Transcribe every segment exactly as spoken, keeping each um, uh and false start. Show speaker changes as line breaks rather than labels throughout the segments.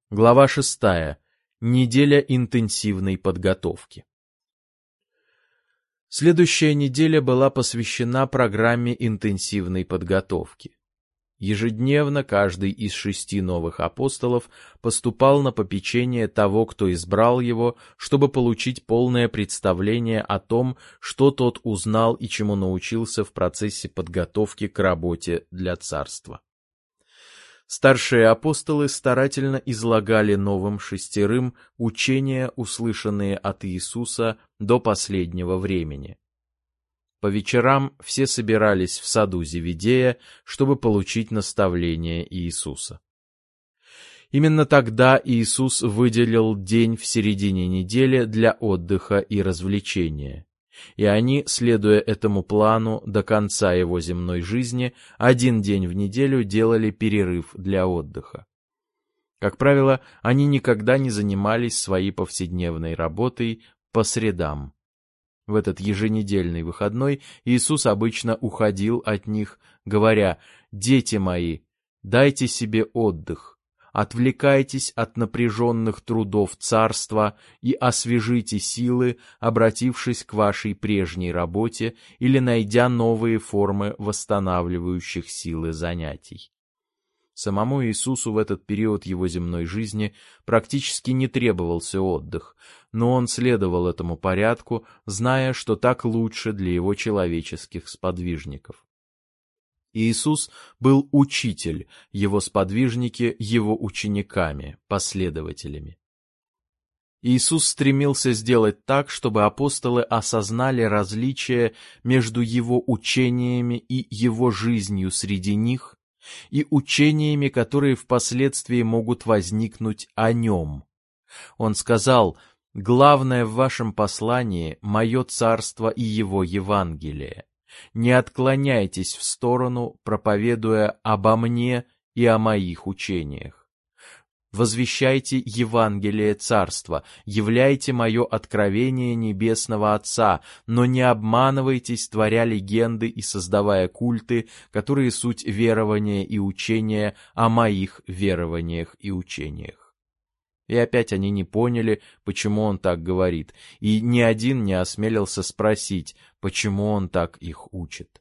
Глава шестая. Неделя интенсивной подготовки. Следующая неделя была посвящена программе интенсивной подготовки. Ежедневно каждый из шести новых апостолов поступал на попечение того, кто избрал его, чтобы получить полное представление о том, что тот узнал и чему научился в процессе подготовки к работе для царства. Старшие апостолы старательно излагали новым шестерым учения, услышанные от Иисуса до последнего времени. По вечерам все собирались в саду Зеведея, чтобы получить наставление Иисуса. Именно тогда Иисус выделил день в середине недели для отдыха и развлечения. И они, следуя этому плану до конца его земной жизни, один день в неделю делали перерыв для отдыха. Как правило, они никогда не занимались своей повседневной работой по средам. В этот еженедельный выходной Иисус обычно уходил от них, говоря: «Дети мои, дайте себе отдых. Отвлекайтесь от напряженных трудов царства и освежите силы, обратившись к вашей прежней работе или найдя новые формы восстанавливающих силы занятий». Самому Иисусу в этот период его земной жизни практически не требовался отдых, но он следовал этому порядку, зная, что так лучше для его человеческих сподвижников. Иисус был учитель, его сподвижники — его учениками, последователями. Иисус стремился сделать так, чтобы апостолы осознали различие между его учениями и его жизнью среди них и учениями, которые впоследствии могут возникнуть о нем. Он сказал: «Главное в вашем послании — мое царство и его Евангелие. Не отклоняйтесь в сторону, проповедуя обо мне и о моих учениях. Возвещайте Евангелие Царства, являйте мое откровение Небесного Отца, но не обманывайтесь, творя легенды и создавая культы, которые суть верования и учения о моих верованиях и учениях». И опять они не поняли, почему он так говорит, и ни один не осмелился спросить, почему он так их учит.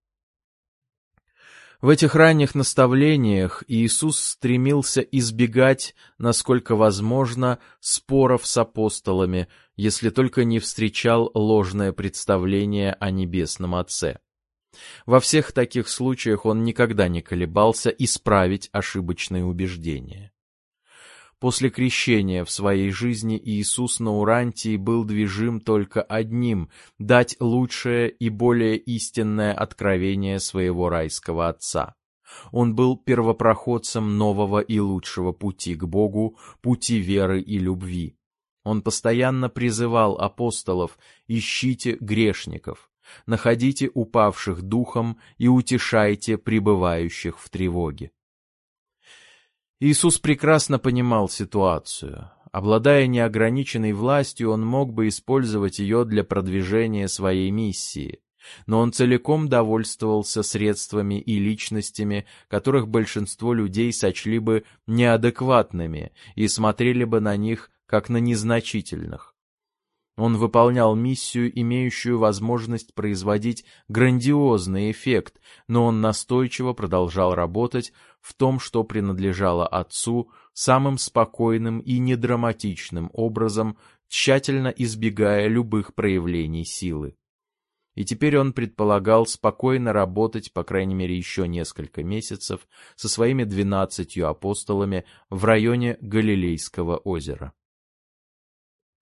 В этих ранних наставлениях Иисус стремился избегать, насколько возможно, споров с апостолами, если только не встречал ложное представление о Небесном Отце. Во всех таких случаях он никогда не колебался исправить ошибочные убеждения. После крещения в своей жизни Иисус на Урантии был движим только одним — дать лучшее и более истинное откровение своего райского Отца. Он был первопроходцем нового и лучшего пути к Богу, пути веры и любви. Он постоянно призывал апостолов: «Ищите грешников, находите упавших духом и утешайте пребывающих в тревоге». Иисус прекрасно понимал ситуацию. Обладая неограниченной властью, он мог бы использовать ее для продвижения своей миссии, но он целиком довольствовался средствами и личностями, которых большинство людей сочли бы неадекватными и смотрели бы на них как на незначительных. Он выполнял миссию, имеющую возможность производить грандиозный эффект, но он настойчиво продолжал работать в том, что принадлежало Отцу, самым спокойным и недраматичным образом, тщательно избегая любых проявлений силы. И теперь он предполагал спокойно работать, по крайней мере, еще несколько месяцев со своими двенадцатью апостолами в районе Галилейского озера.